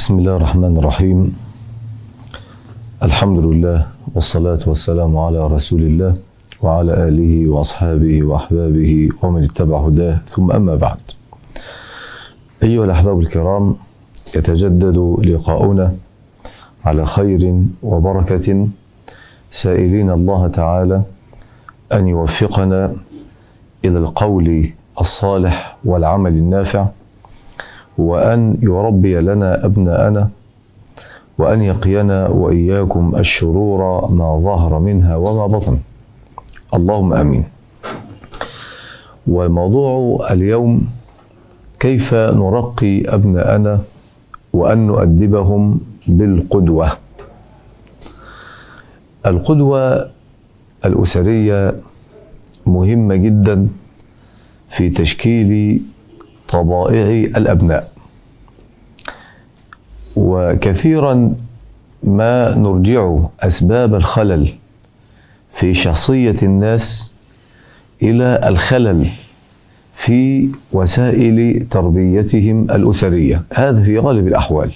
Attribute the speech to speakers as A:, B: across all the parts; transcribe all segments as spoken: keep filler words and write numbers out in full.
A: بسم الله الرحمن الرحيم. الحمد لله والصلاة والسلام على رسول الله وعلى آله وأصحابه وأحبابه ومن اتبع هداه، ثم أما بعد. أيها الأحباب الكرام، يتجدد لقاؤنا على خير وبركة، سائلين الله تعالى أن يوفقنا إلى القول الصالح والعمل النافع، وأن يربي لنا أبناءنا، وأن يقينا وإياكم الشرور ما ظهر منها وما بطن، اللهم آمين. وموضوع اليوم كيف نرقي أبناءنا وأن نؤدبهم بالقدوة. القدوة الأسرية مهمة جدا في تشكيل طبائع الأبناء، وكثيرا ما نرجع أسباب الخلل في شخصية الناس إلى الخلل في وسائل تربيتهم الأسرية، هذا في غالب الأحوال.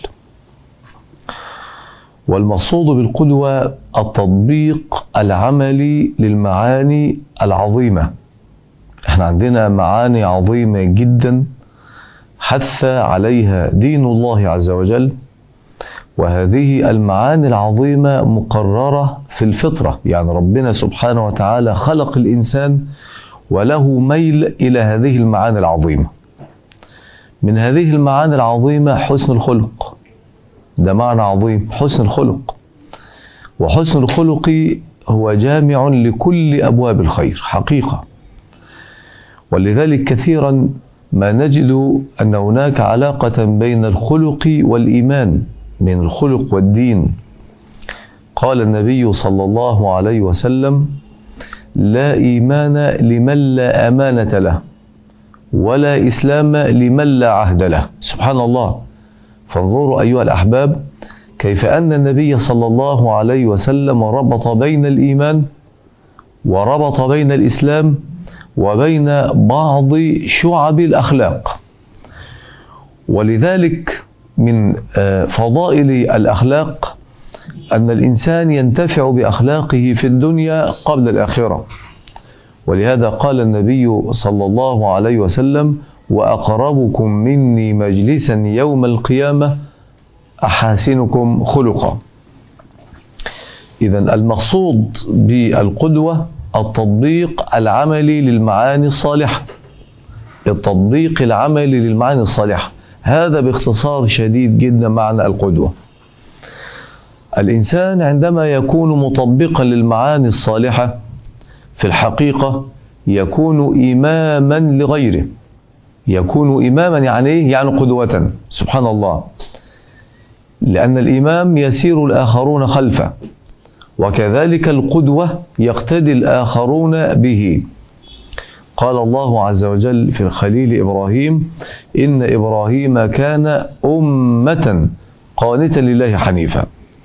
A: والمقصود بالقدوة التطبيق العملي للمعاني العظيمة. احنا عندنا معاني عظيمة جدا حث عليها دين الله عز وجل، وهذه المعاني العظيمة مقررة في الفطرة، يعني ربنا سبحانه وتعالى خلق الإنسان وله ميل إلى هذه المعاني العظيمة. من هذه المعاني العظيمة حسن الخلق، ده معنى عظيم، حسن الخلق. وحسن الخلق هو جامع لكل أبواب الخير حقيقة، ولذلك كثيرا ما نجد أن هناك علاقة بين الخلق والإيمان، بين الخلق والدين. قال النبي صلى الله عليه وسلم: لا إيمان لمن لا أمانة له، ولا إسلام لمن لا عهد له. سبحان الله. فانظروا أيها الأحباب كيف أن النبي صلى الله عليه وسلم ربط بين الإيمان وربط بين الإسلام وبين بعض شعب الأخلاق. ولذلك من فضائل الأخلاق أن الإنسان ينتفع بأخلاقه في الدنيا قبل الآخرة. ولهذا قال النبي صلى الله عليه وسلم: وأقربكم مني مجلسا يوم القيامة أحاسنكم خلقا. إذن المقصود بالقدوة التطبيق العملي للمعاني الصالحة، التطبيق العملي للمعاني الصالحة، هذا باختصار شديد جدا معنى القدوة. الإنسان عندما يكون مطبقا للمعاني الصالحة في الحقيقة يكون إماما لغيره. يكون إماما يعني يعني قدوة. سبحان الله. لأن الإمام يسير الآخرون خلفه، وكذلك القدوة يقتدي الآخرون به. قال الله عز وجل في الخليل إبراهيم: إن إبراهيم كان أمة قانتا لله حنيفا.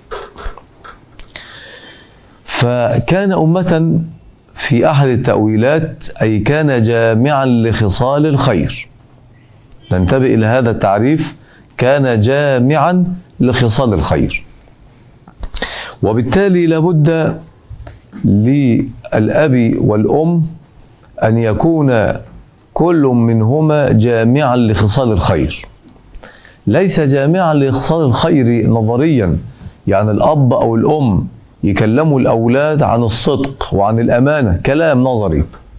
A: فكان أمة في أحد التأويلات أي كان جامعا لخصال الخير. ننتبه إلى هذا التعريف، كان جامعا لخصال الخير. وبالتالي لابد للأب والأم أن يكون كل منهما جامعا لخصال الخير، ليس جامعا لخصال الخير نظريا، يعني الأب أو الأم يكلموا الأولاد عن الصدق وعن الأمانة كلام نظري،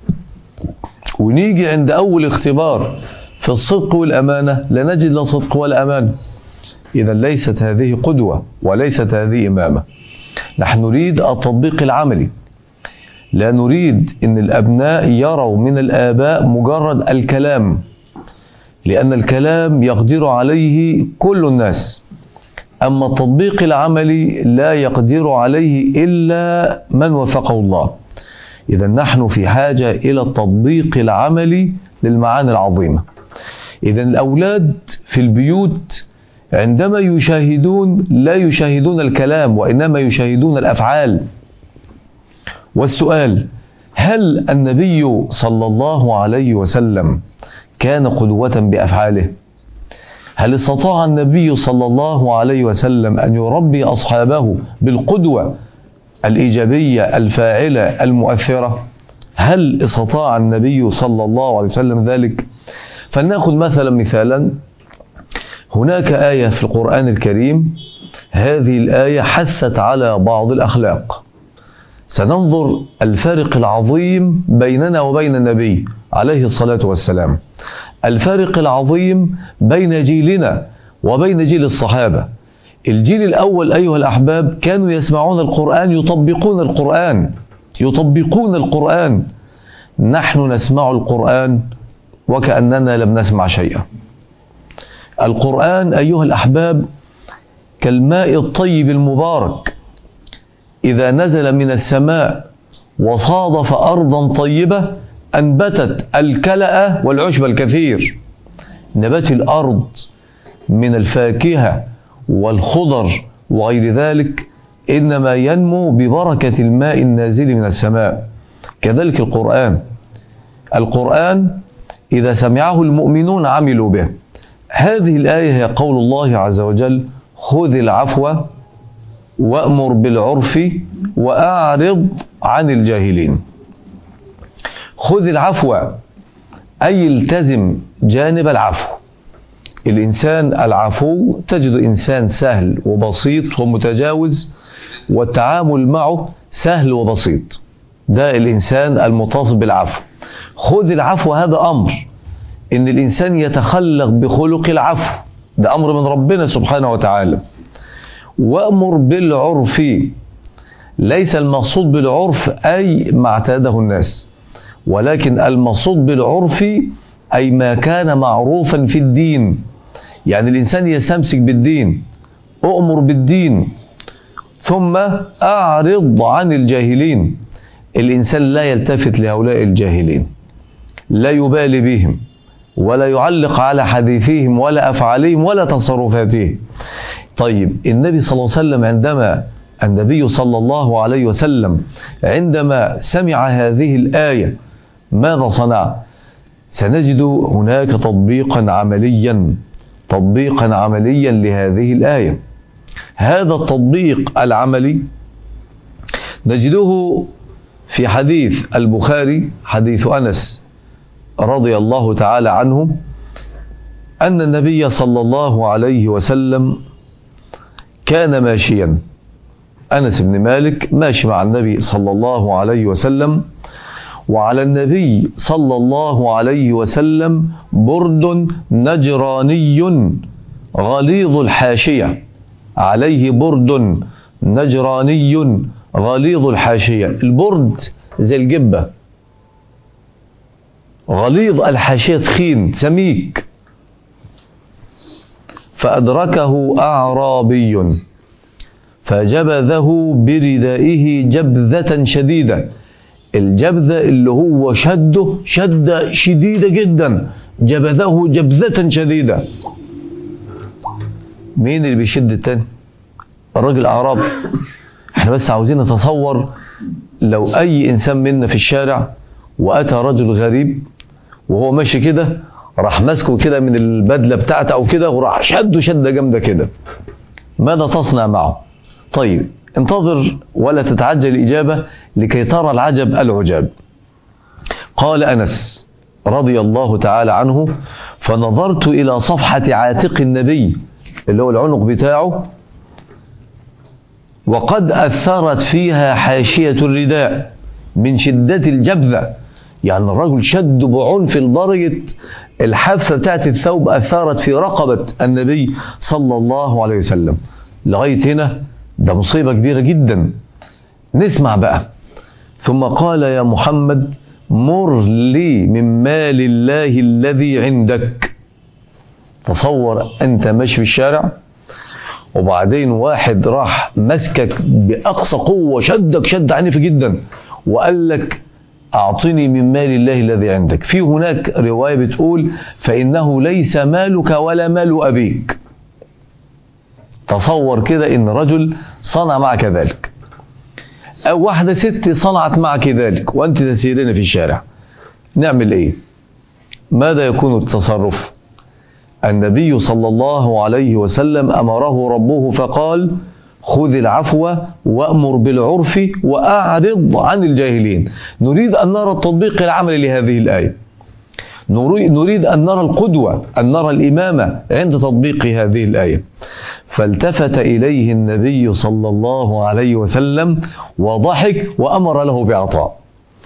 A: ونيجي عند أول اختبار في الصدق والأمانة لا نجد لا صدق ولا أمانة. إذا ليست هذه قدوة وليست هذه إمامة. نحن نريد التطبيق العملي، لا نريد أن الأبناء يروا من الآباء مجرد الكلام، لأن الكلام يقدر عليه كل الناس، أما التطبيق العملي لا يقدر عليه إلا من وفقه الله. إذا نحن في حاجة إلى التطبيق العملي للمعاني العظيمة. إذا الأولاد في البيوت عندما يشاهدون لا يشاهدون الكلام، وإنما يشاهدون الأفعال. والسؤال: هل النبي صلى الله عليه وسلم كان قدوة بأفعاله؟ هل استطاع النبي صلى الله عليه وسلم أن يربي أصحابه بالقدوة الإيجابية الفاعلة المؤثرة؟ هل استطاع النبي صلى الله عليه وسلم ذلك؟ فلنأخذ مثلا مثالا. هناك آية في القرآن الكريم، هذه الآية حثت على بعض الأخلاق. سننظر الفارق العظيم بيننا وبين النبي عليه الصلاة والسلام، الفارق العظيم بين جيلنا وبين جيل الصحابة. الجيل الأول أيها الأحباب كانوا يسمعون القرآن، يطبقون القرآن يطبقون القرآن. نحن نسمع القرآن وكأننا لم نسمع شيئا. القرآن أيها الأحباب كالماء الطيب المبارك، إذا نزل من السماء وصادف أرضا طيبة أنبتت الكلأ والعشب الكثير. نبات الأرض من الفاكهة والخضر وغير ذلك إنما ينمو ببركة الماء النازل من السماء. كذلك القرآن القرآن إذا سمعه المؤمنون عملوا به. هذه الآية هي قول الله عز وجل: خذ العفو وأمر بالعرف وأعرض عن الجاهلين. خذ العفو أي التزم جانب العفو. الإنسان العفو تجد إنسان سهل وبسيط ومتجاوز، والتعامل معه سهل وبسيط. ده الإنسان المتصف بالعفو. خذ العفو هذا أمر، إن الإنسان يتخلق بخلق العفو، ده أمر من ربنا سبحانه وتعالى. وأمر بالعرف، ليس المقصود بالعرف أي ما اعتاده الناس، ولكن المقصود بالعرف أي ما كان معروفا في الدين. يعني الإنسان يستمسك بالدين، أؤمر بالدين. ثم أعرض عن الجاهلين، الإنسان لا يلتفت لهؤلاء الجاهلين، لا يبالي بهم ولا يعلق على حديثهم ولا أفعالهم ولا تصرفاتهم. طيب النبي صلى الله عليه وسلم عندما النبي صلى الله عليه وسلم عندما سمع هذه الآية ماذا صنع؟ سنجد هناك تطبيقا عمليا تطبيقا عمليا لهذه الآية. هذا التطبيق العملي نجده في حديث البخاري، حديث أنس رضي الله تعالى عنه، أن النبي صلى الله عليه وسلم كان ماشيا. أنس بن مالك ماشي مع النبي صلى الله عليه وسلم، وعلى النبي صلى الله عليه وسلم برد نجراني غليظ الحاشية، عليه برد نجراني غليظ الحاشية. البرد زي الجبة، غليظ الحاشية، تخين سميك. فأدركه أعرابي فجبذه بردائه جبذة شديدة. الجبذة اللي هو شده شدة شديدة جدا، جبذه جبذة شديدة. مين اللي بيشد التاني؟ الراجل الأعرابي. احنا بس عاوزين نتصور لو أي إنسان منا في الشارع وأتى رجل غريب وهو ماشي كده، راح ماسكه كده من البدلة بتاعته أو كده وراح شده شدة جامدة كده، ماذا تصنع معه؟ طيب انتظر ولا تتعجل الإجابة لكي ترى العجب العجاب. قال أنس رضي الله تعالى عنه: فنظرت إلى صفحة عاتق النبي اللي هو العنق بتاعه، وقد أثرت فيها حاشية الرداء من شدة الجبذة. يعني الرجل شد بعنف لدرجة الحافة بتاعت الثوب أثرت في رقبة النبي صلى الله عليه وسلم. لغاية هنا ده مصيبة كبيرة جدا. نسمع بقى. ثم قال: يا محمد مر لي من مال الله الذي عندك. تصور أنت ماشي في الشارع وبعدين واحد راح مسكك بأقصى قوة، شدك شد عنيف جدا وقال لك أعطني من مال الله الذي عندك. في هناك رواية بتقول: فإنه ليس مالك ولا مال أبيك. تصور كده إن رجل صنع معك ذلك، أو واحدة ست صنعت معك ذلك وأنت تسيرين في الشارع، نعمل إيه؟ ماذا يكون التصرف؟ النبي صلى الله عليه وسلم أمره ربه فقال خذ العفو وأمر بالعرف وأعرض عن الجاهلين. نريد أن نرى التطبيق العملي لهذه الآية، نريد أن نرى القدوة، أن نرى الإمامة عند تطبيق هذه الآية. فالتفت إليه النبي صلى الله عليه وسلم وضحك وأمر له بعطاء.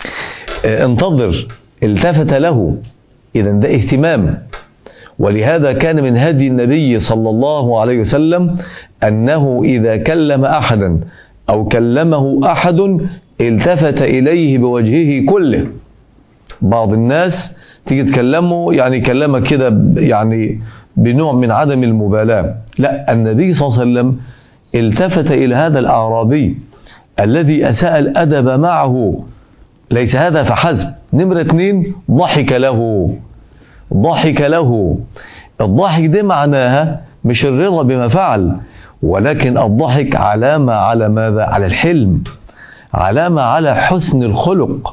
A: انتظر، التفت له، إذا ده اهتمام. ولهذا كان من هدي النبي صلى الله عليه وسلم أنه إذا كلم أحدا أو كلمه أحد التفت إليه بوجهه كله. بعض الناس تيجي تكلمه يعني كلمك كده يعني بنوع من عدم المبالاة، لا، النبي صلى الله عليه وسلم التفت إلى هذا الأعرابي الذي أساء الأدب معه. ليس هذا فحسب، نمرة اثنين ضحك له، ضحك له. الضحك ده معناها مش الرضا بما فعل، ولكن الضحك علامة على ماذا؟ على الحلم، علامة على حسن الخلق،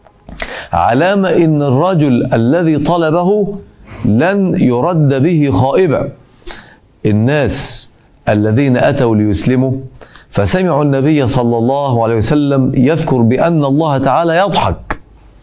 A: علامة إن الرجل الذي طلبه لن يرد به خائبا. الناس الذين أتوا ليسلموا فسمعوا النبي صلى الله عليه وسلم يذكر بأن الله تعالى يضحك.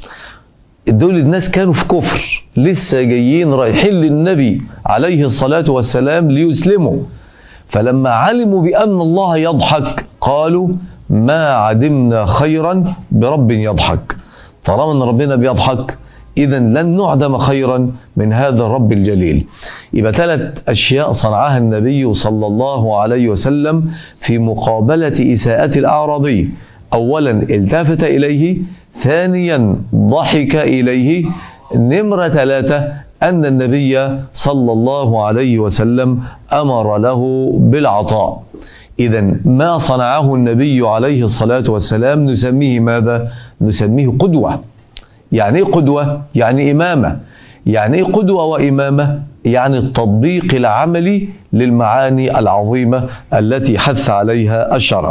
A: دول الناس كانوا في كفر، لسه جايين رايحين للنبي عليه الصلاة والسلام ليسلموا، فلما علموا بأن الله يضحك قالوا ما عدمنا خيرا برب يضحك. طالما ان ربنا بيضحك اذا لن نعدم خيرا من هذا الرب الجليل. يبقى ثلاث اشياء صنعها النبي صلى الله عليه وسلم في مقابلة اساءة الاعرابي. اولا التفت اليه، ثانيا ضحك اليه، نمرة ثلاثة ان النبي صلى الله عليه وسلم امر له بالعطاء. اذا ما صنعه النبي عليه الصلاة والسلام نسميه ماذا؟ نسميه قدوة. يعني ايه قدوة؟ يعني إمامة. يعني ايه قدوة وإمامة؟ يعني التطبيق العملي للمعاني العظيمة التي حث عليها الشرع.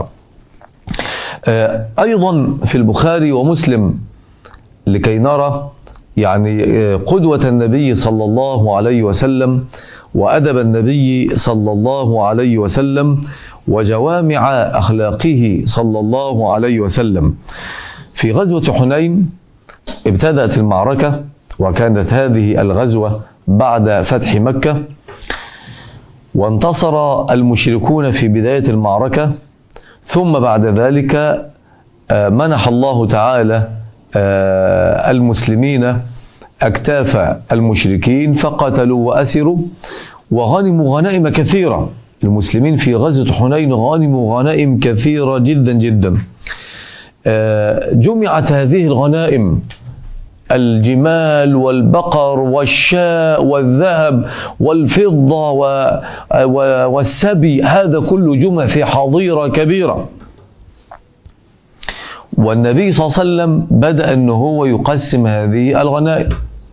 A: أيضا في البخاري ومسلم لكي نرى يعني قدوة النبي صلى الله عليه وسلم وأدب النبي صلى الله عليه وسلم وجوامع أخلاقه صلى الله عليه وسلم. في غزوة حنين ابتدأت المعركة، وكانت هذه الغزوة بعد فتح مكة، وانتصر المشركون في بداية المعركة، ثم بعد ذلك منح الله تعالى المسلمين أكتاف المشركين فقتلوا وأسروا وغنموا غنائم كثيرة. المسلمين في غزوة حنين غنموا غنائم كثيرة جدا جدا. جمعت هذه الغنائم، الجمال والبقر والشاء والذهب والفضة والسبي، هذا كله جمع في حظيرة كبيرة. والنبي صلى الله عليه وسلم بدأ أنه هو يقسم هذه الغنائم.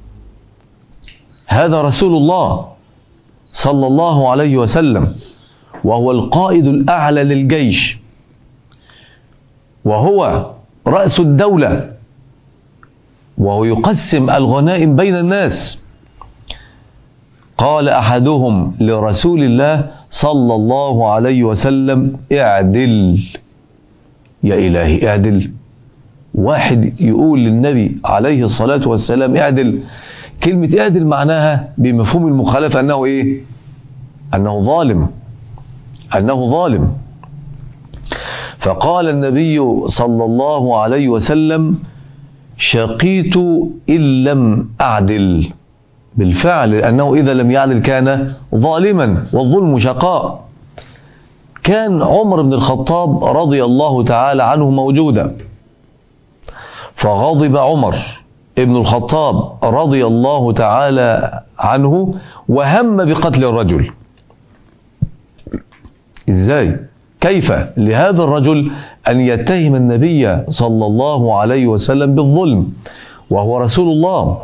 A: هذا رسول الله صلى الله عليه وسلم، وهو القائد الأعلى للجيش، وهو رأس الدولة، وهو يقسم الغنائم بين الناس. قال أحدهم لرسول الله صلى الله عليه وسلم اعدل يا إلهي اعدل. واحد يقول للنبي عليه الصلاة والسلام اعدل. كلمة اعدل معناها بمفهوم المخالفة أنه إيه؟ أنه ظالم، أنه ظالم. فقال النبي صلى الله عليه وسلم شقيت إن لم أعدل. بالفعل، لأنه إذا لم يعدل كان ظالما، والظلم شقاء. كان عمر بن الخطاب رضي الله تعالى عنه موجودا، فغضب عمر ابن الخطاب رضي الله تعالى عنه وهم بقتل الرجل. إزاي؟ كيف لهذا الرجل أن يتهم النبي صلى الله عليه وسلم بالظلم وهو رسول الله؟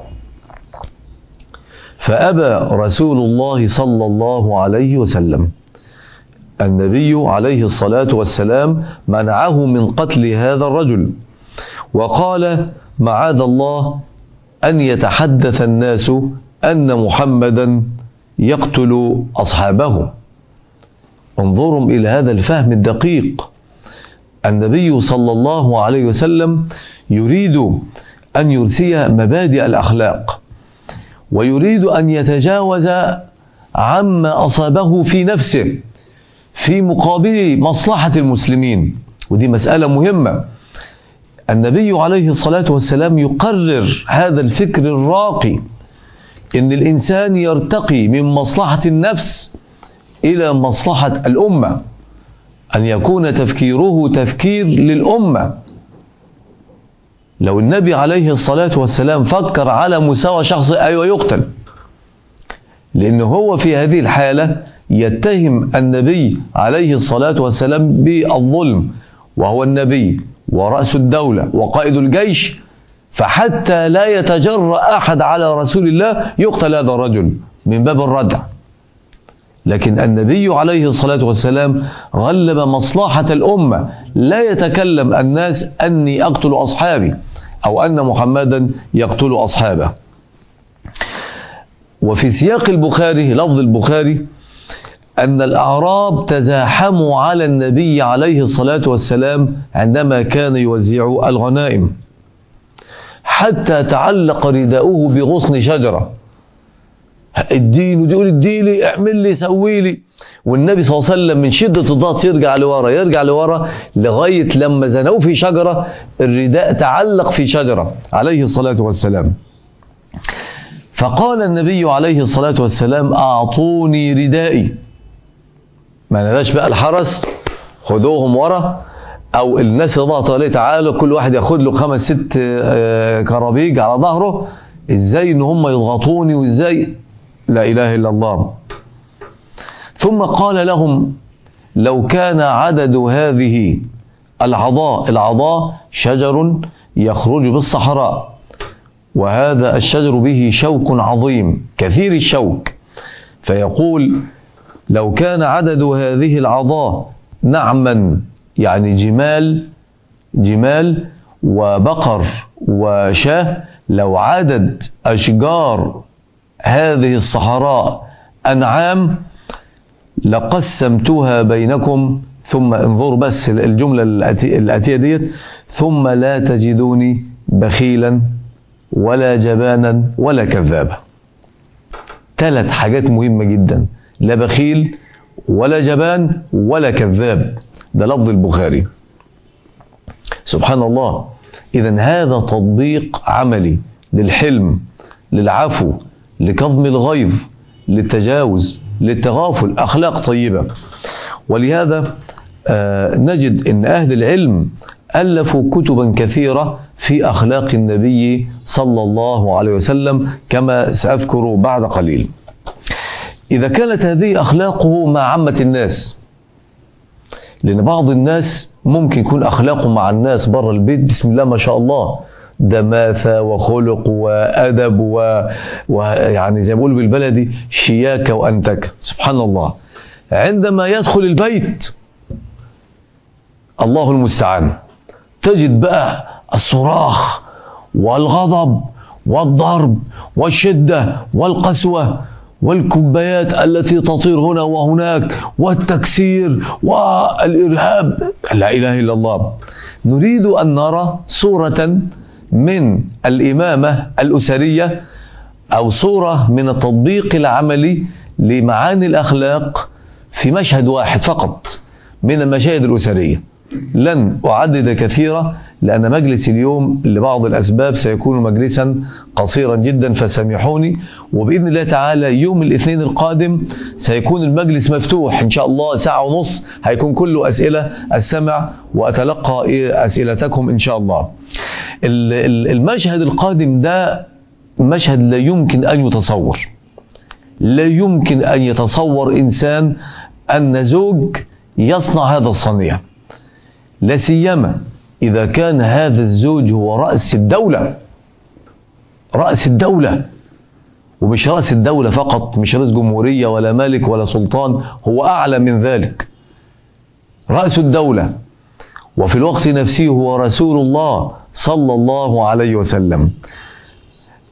A: فأبى رسول الله صلى الله عليه وسلم. النبي عليه الصلاة والسلام منعه من قتل هذا الرجل، وقال معاذ الله أن يتحدث الناس أن محمدا يقتل أصحابه. انظروا إلى هذا الفهم الدقيق. النبي صلى الله عليه وسلم يريد أن يرسي مبادئ الأخلاق، ويريد أن يتجاوز عما أصابه في نفسه في مقابل مصلحة المسلمين، ودي مسألة مهمة. النبي عليه الصلاة والسلام يقرر هذا الفكر الراقي، إن الإنسان يرتقي من مصلحة النفس إلى مصلحة الأمة، أن يكون تفكيره تفكير للأمة. لو النبي عليه الصلاة والسلام فكر على مستوى شخصي، أيوة يقتل، لأنه هو في هذه الحالة يتهم النبي عليه الصلاة والسلام بالظلم، وهو النبي ورأس الدولة وقائد الجيش، فحتى لا يتجرأ أحد على رسول الله يقتل هذا الرجل من باب الردع. لكن النبي عليه الصلاة والسلام غلب مصلحة الأمة، لا يتكلم الناس أني أقتل أصحابي أو أن محمدا يقتل أصحابه. وفي سياق البخاري، لفظ البخاري، أن الأعراب تزاحموا على النبي عليه الصلاة والسلام عندما كان يوزع الغنائم، حتى تعلق رداؤه بغصن شجرة. الدين، ودي يقول اديلي، اعمل لي، سوي لي. والنبي صلى الله عليه وسلم من شدة الضغط يرجع لورا يرجع لورا لغاية لما زنوه في شجرة، الرداء تعلق في شجرة عليه الصلاة والسلام. فقال النبي عليه الصلاة والسلام أعطوني ردائي. ما نلاش بقى الحرس خدوهم ورا، أو الناس ضغط عليه تعالوا كل واحد ياخد له خمس ست كرابيج على ظهره، إزاي إن هم يضغطوني وإزاي؟ لا إله إلا الله. ثم قال لهم لو كان عدد هذه العضاء، العضاء شجر يخرج بالصحراء، وهذا الشجر به شوك عظيم كثير الشوك، فيقول لو كان عدد هذه العضاء نعما، يعني جمال جمال وبقر وشاه، لو عدد أشجار هذه الصحراء أنعام لقسمتها بينكم. ثم انظروا بس الجملة الآتية ديت، ثم لا تجدوني بخيلا ولا جبانا ولا كذابا. ثلاث حاجات مهمة جدا، لا بخيل ولا جبان ولا كذاب. ده لفظ البخاري. سبحان الله. إذن هذا تطبيق عملي للحلم، للعفو، لكظم الغيظ، للتجاوز، للتغافل، أخلاق طيبة. ولهذا آه نجد أن أهل العلم ألفوا كتبا كثيرة في أخلاق النبي صلى الله عليه وسلم، كما سأذكر بعد قليل. إذا كانت هذه أخلاقه مع عامة الناس، لأن بعض الناس ممكن يكون أخلاقه مع الناس بره البيت بسم الله ما شاء الله، دماثة وخلق وأدب ويعني زي ما بيقولوا بالبلدي شياكة وأنتكة، سبحان الله. عندما يدخل البيت الله المستعان، تجد بقى الصراخ والغضب والضرب والشدة والقسوة والكبايات التي تطير هنا وهناك والتكسير والإرهاب. لا إله إلا الله. نريد أن نرى صورة من الإمامة الأسرية، أو صورة من التطبيق العملي لمعاني الأخلاق في مشهد واحد فقط من المشاهد الأسرية. لن أعدد كثيرا، لأن مجلس اليوم لبعض الأسباب سيكون مجلسا قصيرا جدا، فسامحوني. وبإذن الله تعالى يوم الاثنين القادم سيكون المجلس مفتوح إن شاء الله ساعة ونص، هيكون كله أسئلة السمع وأتلقى أسئلتكم إن شاء الله. المشهد القادم ده مشهد لا يمكن أن يتصور، لا يمكن أن يتصور إنسان أن زوج يصنع هذا الصنيع، لا سيما إذا كان هذا الزوج هو رأس الدولة، رأس الدولة، ومش رأس الدولة فقط، مش رئيس جمهورية ولا ملك ولا سلطان، هو أعلى من ذلك، رأس الدولة، وفي الوقت نفسه هو رسول الله صلى الله عليه وسلم.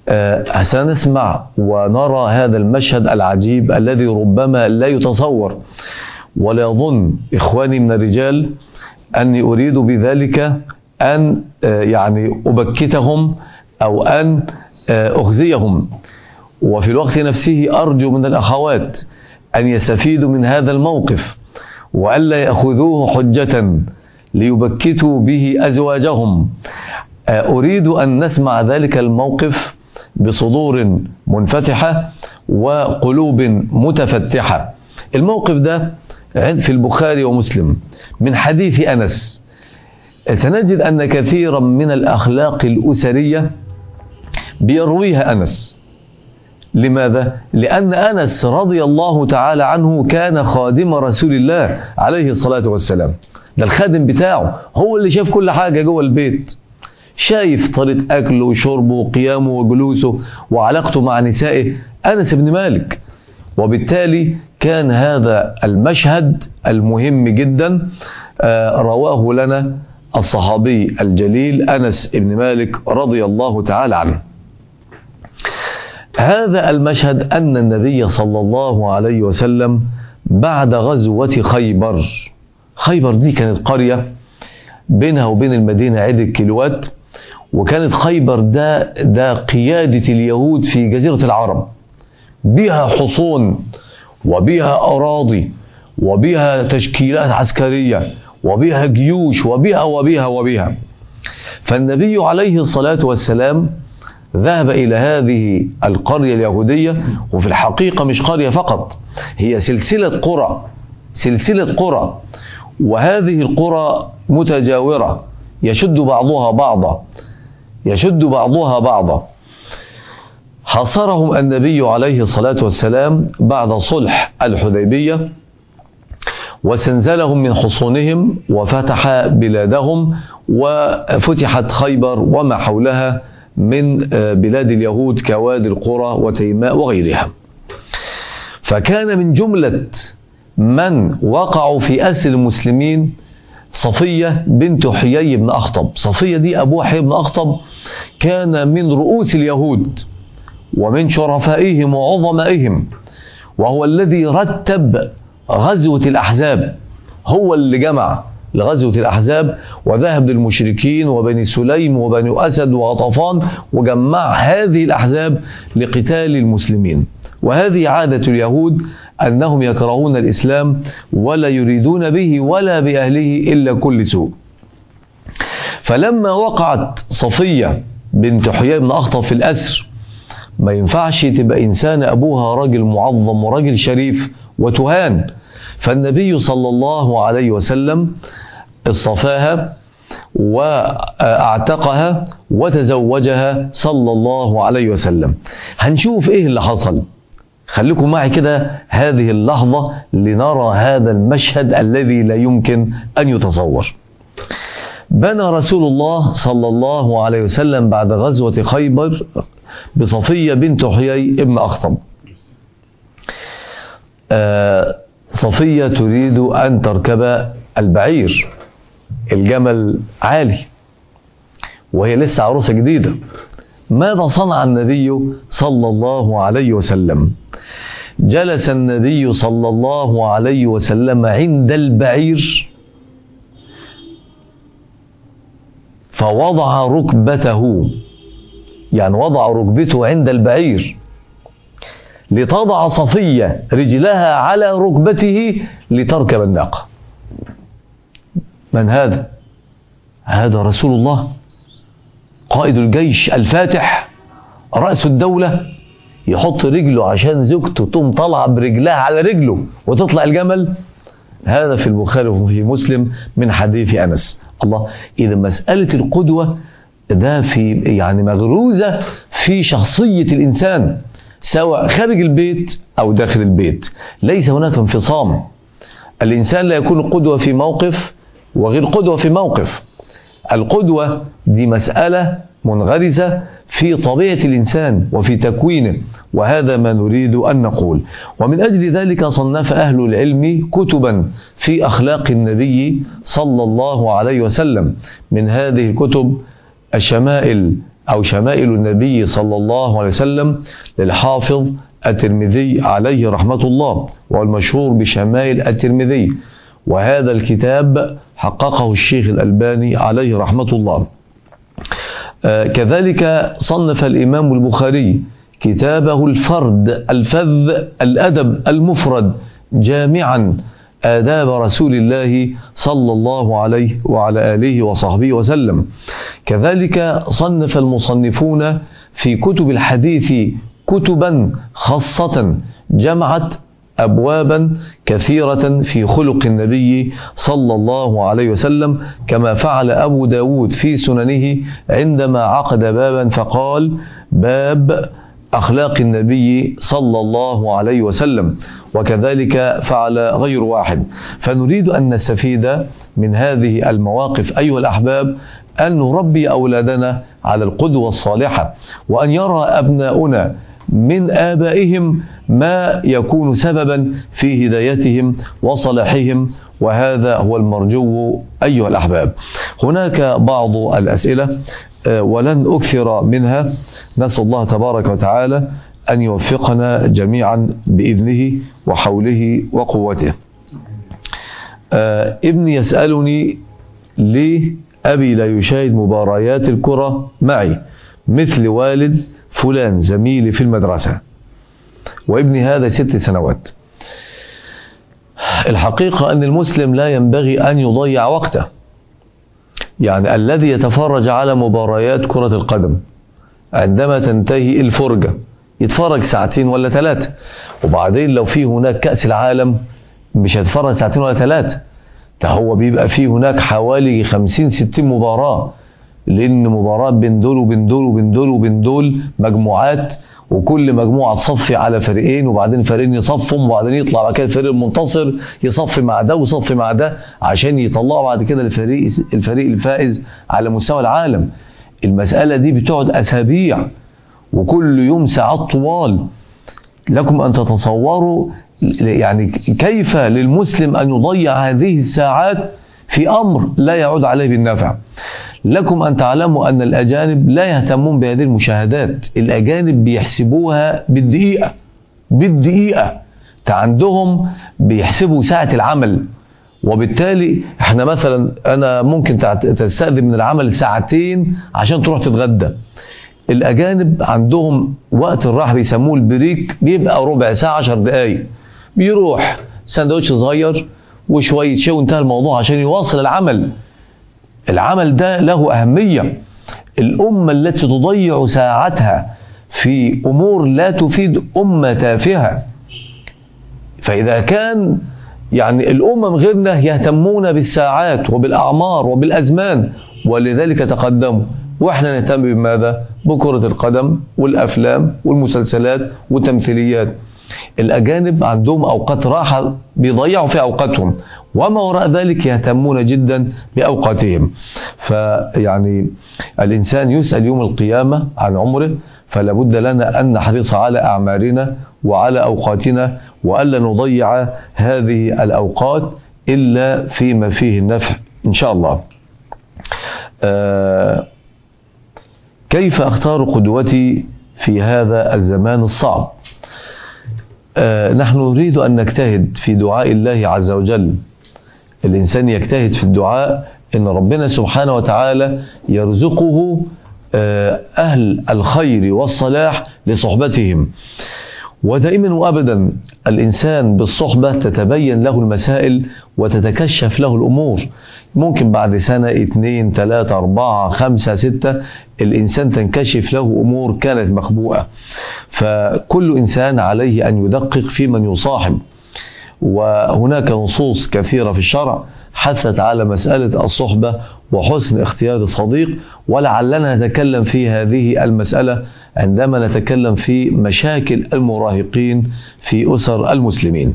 A: آه سنسمع ونرى هذا المشهد العجيب الذي ربما لا يتصور، ولا يظن إخواني من الرجال أني أريد بذلك أن آه يعني أبكتهم أو أن آه أخزيهم، وفي الوقت نفسه أرجو من الأخوات أن يستفيدوا من هذا الموقف وألا يأخذوه حجة ليبكتوا به أزواجهم. أريد أن نسمع ذلك الموقف بصدور منفتحة وقلوب متفتحة. الموقف ده في البخاري ومسلم من حديث أنس. سنجد أن كثيرا من الأخلاق الأسرية بيرويها أنس. لماذا؟ لأن أنس رضي الله تعالى عنه كان خادم رسول الله عليه الصلاة والسلام. ده الخادم بتاعه، هو اللي شاف كل حاجة جوه البيت، شايف طريقة أكله وشربه وقيامه وجلوسه وعلاقته مع نسائه، أنس بن مالك. وبالتالي كان هذا المشهد المهم جدا رواه لنا الصحابي الجليل أنس بن مالك رضي الله تعالى عنه. هذا المشهد أن النبي صلى الله عليه وسلم بعد غزوة خيبر، خيبر دي كانت قرية بينها وبين المدينة عدة كيلوات، وكانت خيبر ده, ده قيادة اليهود في جزيرة العرب، بها حصون وبها أراضي وبها تشكيلات عسكرية وبها جيوش وبها وبها وبها. فالنبي عليه الصلاة والسلام ذهب إلى هذه القرية اليهودية، وفي الحقيقة مش قرية فقط، هي سلسلة قرى، سلسلة قرى، وهذه القرى متجاورة يشد بعضها بعضا يشد بعضها بعضا. حاصرهم النبي عليه الصلاة والسلام بعد صلح الحديبية، واستنزلهم من حصونهم وفتح بلادهم، وفتحت خيبر وما حولها من بلاد اليهود كوادي القرى وتيماء وغيرها. فكان من جملة من وقعوا في أسر المسلمين صفية بنت حيي بن أخطب. صفية دي أبوها حيي بن أخطب كان من رؤوس اليهود ومن شرفائهم وعظمائهم، وهو الذي رتب غزوة الأحزاب، هو اللي جمع لغزوة الأحزاب وذهب للمشركين وبني سليم وبني أسد وغطفان وجمع هذه الأحزاب لقتال المسلمين. وهذه عادة اليهود أنهم يكرهون الإسلام ولا يريدون به ولا بأهله إلا كل سوء. فلما وقعت صفية بنت حيي بن أخطب في الأسر، ما ينفعش تبقى إنسان أبوها راجل معظم وراجل شريف وتهان، فالنبي صلى الله عليه وسلم اصطفاها واعتقها وتزوجها صلى الله عليه وسلم. هنشوف ايه اللي حصل، خليكم معي كده هذه اللحظة لنرى هذا المشهد الذي لا يمكن أن يتصور. بنى رسول الله صلى الله عليه وسلم بعد غزوة خيبر بصفية بنت حيي ابن أخطب. آه صفية تريد أن تركب البعير، الجمل عالي وهي لسه عروسة جديدة. ماذا صنع النبي صلى الله عليه وسلم؟ جلس النبي صلى الله عليه وسلم عند البعير فوضع ركبته، يعني وضع ركبته عند البعير لتضع صفية رجلها على ركبته لتركب الناقة. من هذا؟ هذا رسول الله قائد الجيش الفاتح رأس الدولة، يحط رجله عشان زوجته تقوم طالعة برجلها على رجله وتطلع الجمل. هذا في البخاري وفي مسلم من حديث أنس. الله، إذا مسألة القدوة ده في يعني مغروزة في شخصية الإنسان سواء خارج البيت أو داخل البيت، ليس هناك انفصام. الإنسان لا يكون قدوة في موقف وغير قدوة في موقف. القدوة دي مسألة منغرزة في طبيعة الإنسان وفي تكوينه، وهذا ما نريد أن نقول. ومن أجل ذلك صنف أهل العلم كتبا في أخلاق النبي صلى الله عليه وسلم. من هذه الكتب الشمائل أو شمائل النبي صلى الله عليه وسلم للحافظ الترمذي عليه رحمة الله، والمشهور بشمائل الترمذي، وهذا الكتاب حققه الشيخ الألباني عليه رحمة الله. آه كذلك صنف الإمام البخاري كتابه الفرد الفذ الأدب المفرد جامعا آداب رسول الله صلى الله عليه وعلى آله وصحبه وسلم. كذلك صنف المصنفون في كتب الحديث كتبا خاصة جمعت أبوابا كثيرة في خلق النبي صلى الله عليه وسلم، كما فعل أبو داود في سننه عندما عقد بابا فقال: باب أخلاق النبي صلى الله عليه وسلم. وكذلك فعل غير واحد. فنريد أن نستفيد من هذه المواقف أيها الأحباب، أن نربي أولادنا على القدوة الصالحة، وأن يرى أبناؤنا من آبائهم ما يكون سببا في هدايتهم وصلاحهم، وهذا هو المرجو أيها الأحباب. هناك بعض الأسئلة ولن أكثر منها، نسأل الله تبارك وتعالى أن يوفقنا جميعا بإذنه وحوله وقوته. ابني يسألني: ليه أبي لا يشاهد مباريات الكرة معي مثل والد فلان زميلي في المدرسة، وابني هذا ست سنوات؟ الحقيقة أن المسلم لا ينبغي أن يضيع وقته. يعني الذي يتفرج على مباريات كرة القدم عندما تنتهي الفرجة يتفرج ساعتين ولا ثلاثة، وبعدين لو في هناك كأس العالم مش هيتفرج ساعتين ولا ثلاثة، ده هو بيبقى فيه هناك حوالي خمسين ستين مباراة، لأن مباراة بين دول وبين دول وبين دول وبين دول مجموعات، وكل مجموعة تصفي على فريقين، وبعدين فريقين يصفهم، وبعدين يطلع بعد كده الفريق المنتصر يصفي مع ده ويصفي مع ده عشان يطلعوا بعد كده الفريق الفريق الفائز على مستوى العالم. المسألة دي بتقعد أسابيع، وكل يوم ساعات طوال. لكم أن تتصوروا يعني كيف للمسلم أن يضيع هذه الساعات في أمر لا يعود عليه بالنفع. لكم أن تعلموا أن الأجانب لا يهتمون بهذه المشاهدات، الأجانب بيحسبوها بالدقيقة بالدقيقة، عندهم بيحسبوا ساعة العمل، وبالتالي احنا مثلا أنا ممكن تستأذن من العمل ساعتين عشان تروح تتغدى. الأجانب عندهم وقت الراحة بيسموه البريك بيبقى ربع ساعة عشر دقايق، بيروح سندوتش صغير وشوية شيء وانتهى الموضوع عشان يواصل العمل. العمل ده له أهمية. الأمة التي تضيع ساعتها في أمور لا تفيد أمة تافهة. فإذا كان يعني الأمم غيرنا يهتمون بالساعات وبالأعمار وبالأزمان ولذلك تقدموا، وإحنا نهتم بماذا؟ بكرة القدم والأفلام والمسلسلات والتمثيليات. الأجانب عندهم أوقات راحة بيضيعوا في أوقاتهم، وما وراء ذلك يهتمون جدا بأوقاتهم. فيعني الإنسان يسأل يوم القيامة عن عمره، فلا بد لنا أن نحرص على أعمارنا وعلى أوقاتنا، وألا نضيع هذه الأوقات إلا فيما فيه النفع إن شاء الله. آه كيف أختار قدوتي في هذا الزمان الصعب؟ آه نحن نريد أن نجتهد في دعاء الله عز وجل. الإنسان يجتهد في الدعاء إن ربنا سبحانه وتعالى يرزقه آه أهل الخير والصلاح لصحبتهم. ودائما وأبدا الإنسان بالصحبة تتبين له المسائل وتتكشف له الأمور. ممكن بعد سنة اثنين ثلاثة أربعة خمسة ستة الإنسان تنكشف له أمور كانت مخبوءة. فكل إنسان عليه أن يدقق في من يصاحب، وهناك نصوص كثيرة في الشرع حثت على مسألة الصحبة وحسن اختيار الصديق، ولعلنا نتكلم في هذه المسألة عندما نتكلم في مشاكل المراهقين في أسر المسلمين.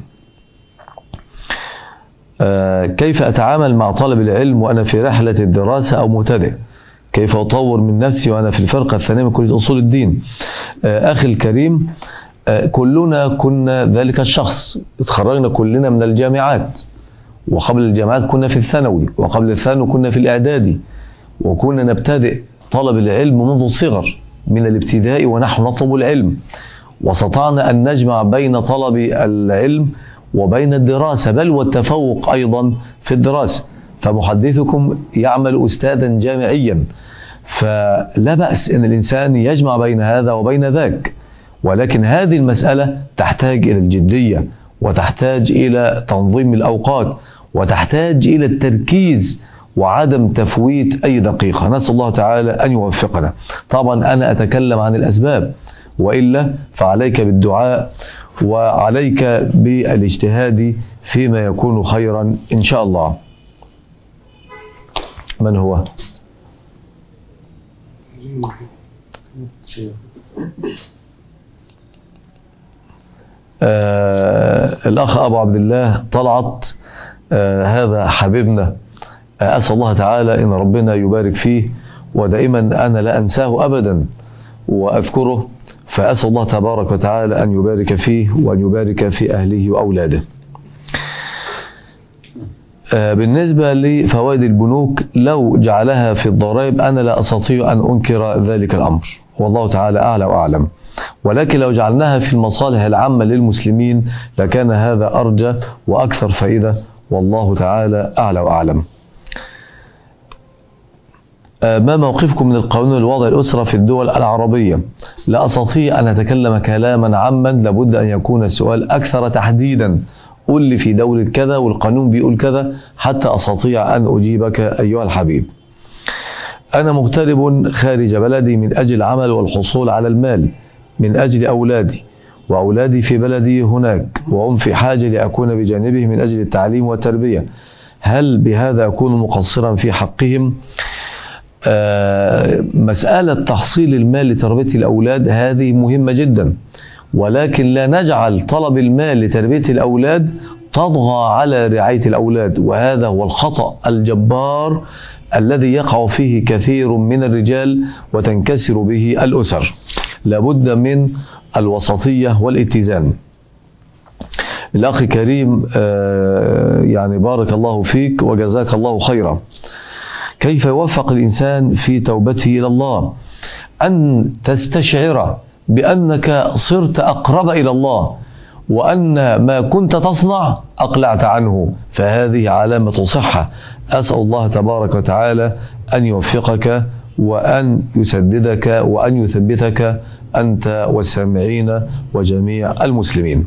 A: آه كيف أتعامل مع طالب العلم وأنا في رحلة الدراسة أو مبتدئ؟ كيف أطور من نفسي وأنا في الفرقة الثانية من كلية أصول الدين؟ آه أخي الكريم، آه كلنا كنا ذلك الشخص، اتخرجنا كلنا من الجامعات، وقبل الجامعات كنا في الثانوي، وقبل الثانوي كنا في الإعدادي، وكنا نبتدئ طلب العلم منذ الصغر من الابتداء ونحن نطلب العلم، واستطعنا أن نجمع بين طلب العلم وبين الدراسة، بل والتفوق أيضا في الدراسة. فمحدثكم يعمل أستاذا جامعيا، فلا بأس أن الإنسان يجمع بين هذا وبين ذاك، ولكن هذه المسألة تحتاج إلى الجدية، وتحتاج إلى تنظيم الأوقات، وتحتاج إلى التركيز وعدم تفويت أي دقيقة. نسأل الله تعالى أن يوفقنا. طبعا أنا أتكلم عن الأسباب، وإلا فعليك بالدعاء وعليك بالاجتهاد فيما يكون خيرا إن شاء الله. من هو؟ آه الأخ أبو عبد الله طلعت، آه هذا حبيبنا، آه أسأل الله تعالى إن ربنا يبارك فيه، ودائما أنا لا أنساه أبدا وأذكره، فأسأل الله تبارك وتعالى أن يبارك فيه وأن يبارك في أهله وأولاده. آه بالنسبة لفوائد البنوك، لو جعلها في الضرائب أنا لا أستطيع أن أنكر ذلك الأمر، والله تعالى أعلى وأعلم، ولكن لو جعلناها في المصالح العامة للمسلمين لكان هذا أرجى وأكثر فائدة، والله تعالى أعلى وأعلم. ما موقفكم من القانون الوضع الأسرة في الدول العربية؟ لا أستطيع أن أتكلم كلاما عاما، لابد أن يكون السؤال أكثر تحديدا. قل لي في دولة كذا والقانون بيقول كذا حتى أستطيع أن أجيبك أيها الحبيب. أنا مغترب خارج بلدي من أجل العمل والحصول على المال من أجل أولادي، وأولادي في بلدي هناك وهم في حاجة لأكون بجانبهم من أجل التعليم والتربية. هل بهذا أكون مقصرا في حقهم؟ آه مسألة تحصيل المال لتربية الأولاد هذه مهمة جدا، ولكن لا نجعل طلب المال لتربية الأولاد تطغى على رعاية الأولاد، وهذا هو الخطأ الجبار الذي يقع فيه كثير من الرجال وتنكسر به الأسر. لابد من الوسطية والاتزان. الأخ كريم آه يعني بارك الله فيك وجزاك الله خيرا. كيف يوفق الإنسان في توبته إلى الله؟ أن تستشعر بأنك صرت أقرب إلى الله، وأن ما كنت تصنع أقلعت عنه، فهذه علامة صحة. أسأل الله تبارك وتعالى أن يوفقك وأن يسددك وأن يثبتك أنت والسامعين وجميع المسلمين.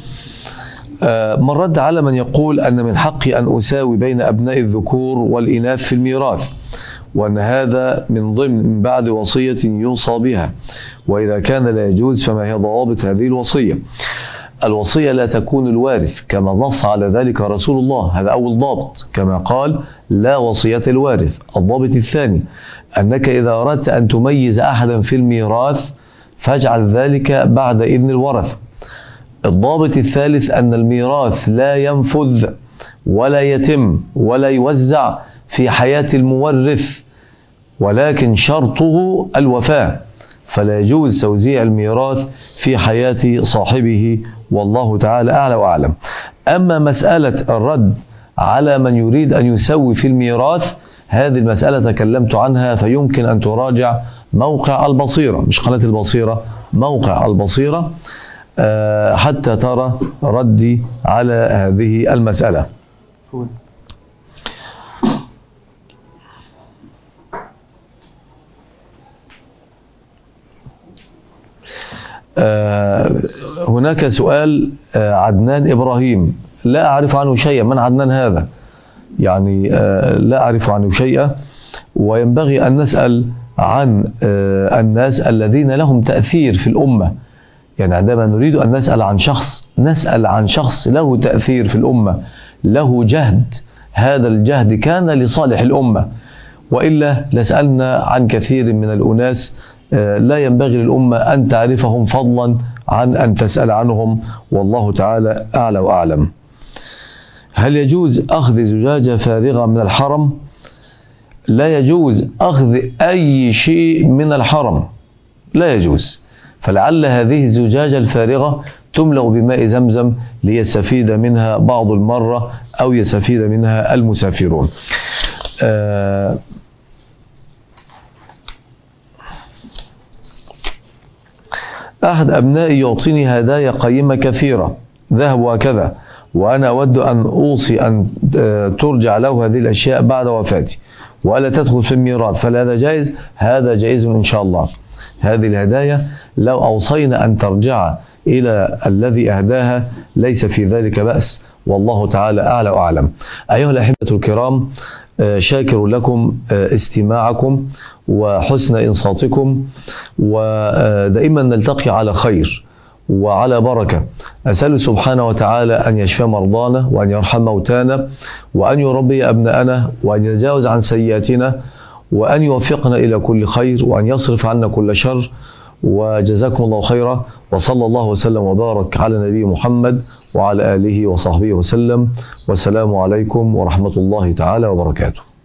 A: من رد على من يقول أن من حقي أن أساوي بين أبناء الذكور والإناث في الميراث، وأن هذا من ضمن من بعد وصية يوصى بها، وإذا كان لا يجوز فما هي ضوابط هذه الوصية؟ الوصية لا تكون الوارث كما نص على ذلك رسول الله، هذا أول ضابط، كما قال لا وصية الوارث. الضابط الثاني أنك إذا أردت أن تميز أحدا في الميراث فاجعل ذلك بعد إذن الورث. الضابط الثالث أن الميراث لا ينفذ ولا يتم ولا يوزع في حياة المورث، ولكن شرطه الوفاة، فلا يجوز توزيع الميراث في حياة صاحبه، والله تعالى أعلى وأعلم. أما مسألة الرد على من يريد أن يسوي في الميراث، هذه المسألة تكلمت عنها، فيمكن أن تراجع موقع البصيرة، مش قناة البصيرة، موقع البصيرة، حتى ترى ردي على هذه المسألة. هناك سؤال عدنان إبراهيم، لا أعرف عنه شيئا. من عدنان هذا؟ يعني لا أعرف عنه شيئا، وينبغي أن نسأل عن الناس الذين لهم تأثير في الأمة. يعني عندما نريد أن نسأل عن شخص، نسأل عن شخص له تأثير في الأمة، له جهد، هذا الجهد كان لصالح الأمة، وإلا لسألنا عن كثير من الأناس لا ينبغي للأمة أن تعرفهم فضلا عن أن تسأل عنهم، والله تعالى أعلى وأعلم. هل يجوز أخذ زجاجة فارغة من الحرم؟ لا يجوز أخذ أي شيء من الحرم، لا يجوز. فلعل هذه الزجاجة الفارغة تملأ بماء زمزم ليستفيد منها بعض المرة أو يستفيد منها المسافرون. آه أحد أبنائي يعطيني هدايا قيمة كثيرة ذهب وكذا، وأنا أود أن أوصي أن ترجع له هذه الأشياء بعد وفاتي وألا تدخل في الميراث، فهل هذا جائز؟ هذا جائز إن شاء الله. هذه الهدايا لو أوصينا أن ترجع إلى الذي أهداها ليس في ذلك بأس، والله تعالى أعلى وأعلم. أيها الأحبة الكرام، شاكر لكم استماعكم وحسن إنصاتكم، ودائما نلتقي على خير وعلى بركة. أسأل سبحانه وتعالى أن يشفي مرضانا وأن يرحم موتانا وأن يربي أبناءنا وأن يتجاوز عن سيئاتنا وأن يوفقنا إلى كل خير وأن يصرف عنا كل شر. وجزاكم الله خيرا، وصلى الله وسلم وبارك على نبي محمد وعلى آله وصحبه وسلم، والسلام عليكم ورحمة الله تعالى وبركاته.